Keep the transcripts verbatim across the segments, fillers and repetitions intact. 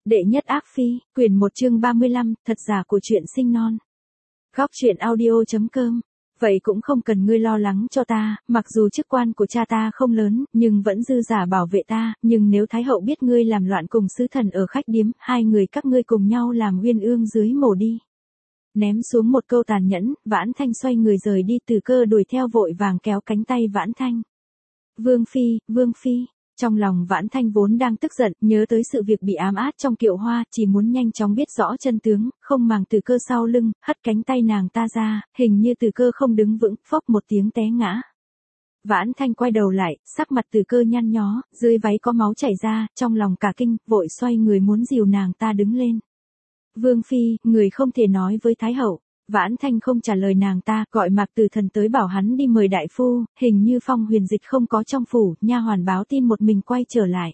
Đệ nhất ác phi, quyển một chương ba mươi lăm, thật giả của chuyện sinh non. Góc truyện audio.com. Vậy cũng không cần ngươi lo lắng cho ta, mặc dù chức quan của cha ta không lớn, nhưng vẫn dư giả bảo vệ ta, nhưng nếu Thái hậu biết ngươi làm loạn cùng sứ thần ở khách điếm, hai người các ngươi cùng nhau làm uyên ương dưới mổ đi. Ném xuống một câu tàn nhẫn, Vãn Thanh xoay người rời đi. Từ Cơ đuổi theo vội vàng kéo cánh tay Vãn Thanh. Vương Phi, Vương Phi. Trong lòng Vãn Thanh vốn đang tức giận, nhớ tới sự việc bị ám át trong Kiệu Hoa, chỉ muốn nhanh chóng biết rõ chân tướng, không màng Từ Cơ sau lưng, hất cánh tay nàng ta ra, hình như Từ Cơ không đứng vững, phốc một tiếng té ngã. Vãn Thanh quay đầu lại, sắc mặt Từ Cơ nhăn nhó, dưới váy có máu chảy ra, trong lòng cả kinh, vội xoay người muốn dìu nàng ta đứng lên. Vương Phi, người không thể nói với Thái hậu. Vãn Thanh không trả lời nàng ta, gọi Mạc Từ Thần tới bảo hắn đi mời đại phu, hình như Phong Huyền Dịch không có trong phủ, nha hoàn báo tin một mình quay trở lại.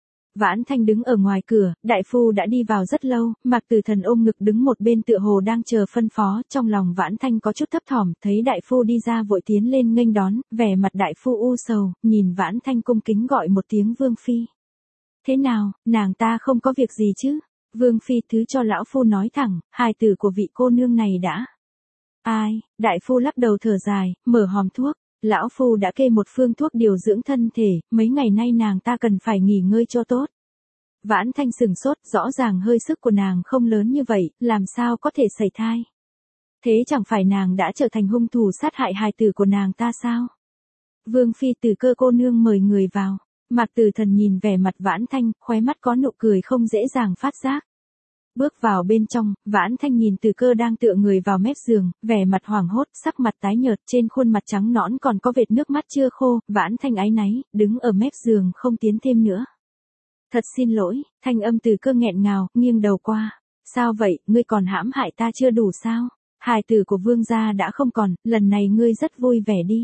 Vãn Thanh đứng ở ngoài cửa, đại phu đã đi vào rất lâu, Mạc Từ Thần ôm ngực đứng một bên tựa hồ đang chờ phân phó, trong lòng Vãn Thanh có chút thấp thỏm, thấy đại phu đi ra vội tiến lên nghênh đón, vẻ mặt đại phu u sầu, nhìn Vãn Thanh cung kính gọi một tiếng Vương Phi. Thế nào, nàng ta không có việc gì chứ? Vương Phi thứ cho lão phu nói thẳng, hài tử của vị cô nương này đã. Ai, đại phu lắc đầu thở dài, mở hòm thuốc, lão phu đã kê một phương thuốc điều dưỡng thân thể, mấy ngày nay nàng ta cần phải nghỉ ngơi cho tốt. Vãn Thanh sừng sốt, rõ ràng hơi sức của nàng không lớn như vậy, làm sao có thể sẩy thai. Thế chẳng phải nàng đã trở thành hung thủ sát hại hài tử của nàng ta sao? Vương Phi Từ Cơ cô nương mời người vào. Mạc Từ Thần nhìn vẻ mặt Vãn Thanh, khóe mắt có nụ cười không dễ dàng phát giác. Bước vào bên trong, Vãn Thanh nhìn Từ Cơ đang tựa người vào mép giường, vẻ mặt hoảng hốt, sắc mặt tái nhợt, trên khuôn mặt trắng nõn còn có vệt nước mắt chưa khô, Vãn Thanh áy náy, đứng ở mép giường không tiến thêm nữa. Thật xin lỗi, thanh âm Từ Cơ nghẹn ngào, nghiêng đầu qua. Sao vậy, ngươi còn hãm hại ta chưa đủ sao? Hài tử của vương gia đã không còn, lần này ngươi rất vui vẻ đi.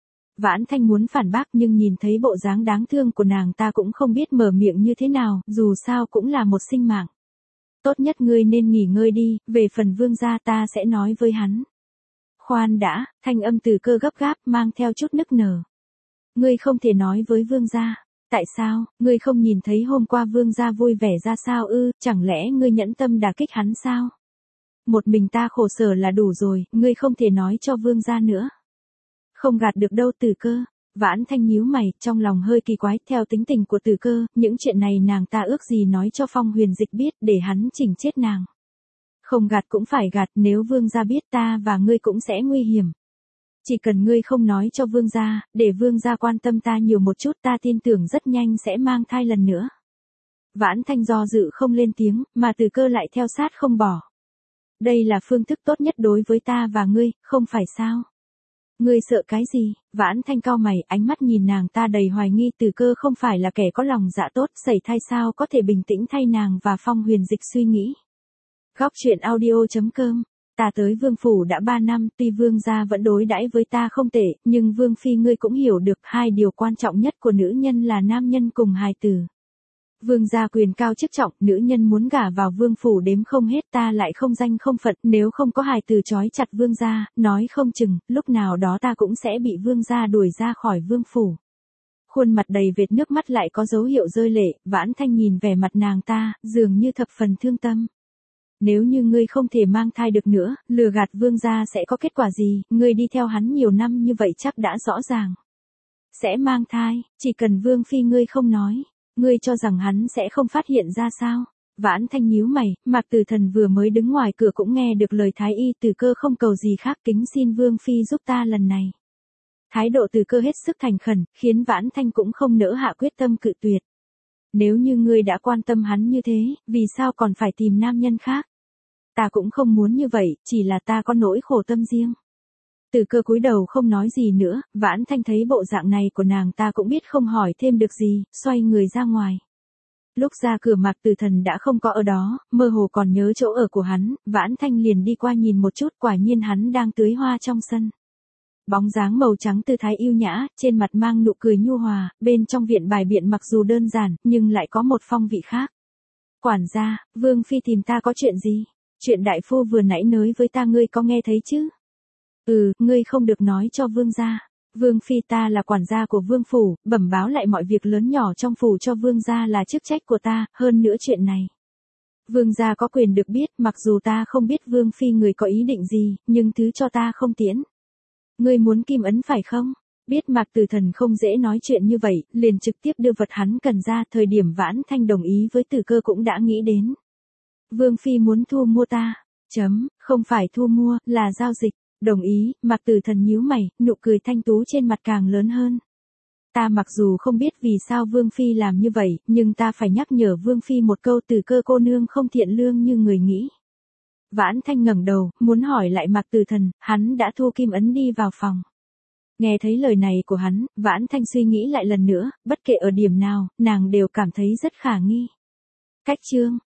Vãn Thanh muốn phản bác nhưng nhìn thấy bộ dáng đáng thương của nàng ta cũng không biết mở miệng như thế nào, dù sao cũng là một sinh mạng. Tốt nhất ngươi nên nghỉ ngơi đi, về phần vương gia ta sẽ nói với hắn. Khoan đã, thanh âm Từ Cơ gấp gáp mang theo chút nức nở. Ngươi không thể nói với vương gia. Tại sao, ngươi không nhìn thấy hôm qua vương gia vui vẻ ra sao ư, chẳng lẽ ngươi nhẫn tâm đả kích hắn sao? Một mình ta khổ sở là đủ rồi, ngươi không thể nói cho vương gia nữa. Không gạt được đâu Từ Cơ. Vãn Thanh nhíu mày, trong lòng hơi kỳ quái, theo tính tình của Từ Cơ, những chuyện này nàng ta ước gì nói cho Phong Huyền Dịch biết, để hắn chỉnh chết nàng. Không gạt cũng phải gạt, nếu vương gia biết ta và ngươi cũng sẽ nguy hiểm. Chỉ cần ngươi không nói cho vương gia, để vương gia quan tâm ta nhiều một chút, ta tin tưởng rất nhanh sẽ mang thai lần nữa. Vãn Thanh do dự không lên tiếng, mà Từ Cơ lại theo sát không bỏ. Đây là phương thức tốt nhất đối với ta và ngươi, không phải sao? Ngươi sợ cái gì? Vãn Thanh cau mày, ánh mắt nhìn nàng ta đầy hoài nghi. Từ Cơ không phải là kẻ có lòng dạ tốt, sẩy thai sao có thể bình tĩnh thay nàng và Phong Huyền Dịch suy nghĩ. Góc truyện audio.com. Ta tới vương phủ đã ba năm, tuy vương gia vẫn đối đãi với ta không tệ, nhưng vương phi ngươi cũng hiểu được hai điều quan trọng nhất của nữ nhân là nam nhân cùng hài tử. Vương gia quyền cao chức trọng, nữ nhân muốn gả vào vương phủ đếm không hết, ta lại không danh không phận, nếu không có hài tử trói chặt vương gia, nói không chừng, lúc nào đó ta cũng sẽ bị vương gia đuổi ra khỏi vương phủ. Khuôn mặt đầy vệt nước mắt lại có dấu hiệu rơi lệ, Vãn Thanh nhìn vẻ mặt nàng ta, dường như thập phần thương tâm. Nếu như ngươi không thể mang thai được nữa, lừa gạt vương gia sẽ có kết quả gì, ngươi đi theo hắn nhiều năm như vậy chắc đã rõ ràng. Sẽ mang thai, chỉ cần vương phi ngươi không nói. Ngươi cho rằng hắn sẽ không phát hiện ra sao? Vãn Thanh nhíu mày, Mạc Từ Thần vừa mới đứng ngoài cửa cũng nghe được lời Thái y. Từ Cơ không cầu gì khác, kính xin vương phi giúp ta lần này. Thái độ Từ Cơ hết sức thành khẩn, khiến Vãn Thanh cũng không nỡ hạ quyết tâm cự tuyệt. Nếu như ngươi đã quan tâm hắn như thế, vì sao còn phải tìm nam nhân khác? Ta cũng không muốn như vậy, chỉ là ta có nỗi khổ tâm riêng. Từ Cơ cúi đầu không nói gì nữa, Vãn Thanh thấy bộ dạng này của nàng ta cũng biết không hỏi thêm được gì, xoay người ra ngoài. Lúc ra cửa Mạc Từ Thần đã không có ở đó, mơ hồ còn nhớ chỗ ở của hắn, Vãn Thanh liền đi qua nhìn một chút, quả nhiên hắn đang tưới hoa trong sân. Bóng dáng màu trắng tư thái yêu nhã, trên mặt mang nụ cười nhu hòa, bên trong viện bài biện mặc dù đơn giản, nhưng lại có một phong vị khác. Quản gia, vương phi tìm ta có chuyện gì? Chuyện đại phu vừa nãy nói với ta ngươi có nghe thấy chứ? Ừ, ngươi không được nói cho vương gia. Vương phi ta là quản gia của vương phủ, bẩm báo lại mọi việc lớn nhỏ trong phủ cho vương gia là chức trách của ta, hơn nữa chuyện này. Vương gia có quyền được biết, mặc dù ta không biết Vương phi người có ý định gì, nhưng thứ cho ta không tiễn. Ngươi muốn kim ấn phải không? Biết Mạc Tử Thần không dễ nói chuyện như vậy, liền trực tiếp đưa vật hắn cần ra, thời điểm Vãn Thanh đồng ý với Tử Cơ cũng đã nghĩ đến. Vương phi muốn thu mua ta. Chấm, không phải thu mua, là giao dịch. Đồng ý, Mạc Tử Thần nhíu mày, nụ cười thanh tú trên mặt càng lớn hơn. Ta mặc dù không biết vì sao Vương phi làm như vậy, nhưng ta phải nhắc nhở Vương phi một câu, Tử Cơ cô nương không thiện lương như người nghĩ. Vãn Thanh ngẩng đầu, muốn hỏi lại Mạc Tử Thần, hắn đã thu kim ấn đi vào phòng. Nghe thấy lời này của hắn, Vãn Thanh suy nghĩ lại lần nữa, bất kể ở điểm nào, nàng đều cảm thấy rất khả nghi. Cách chương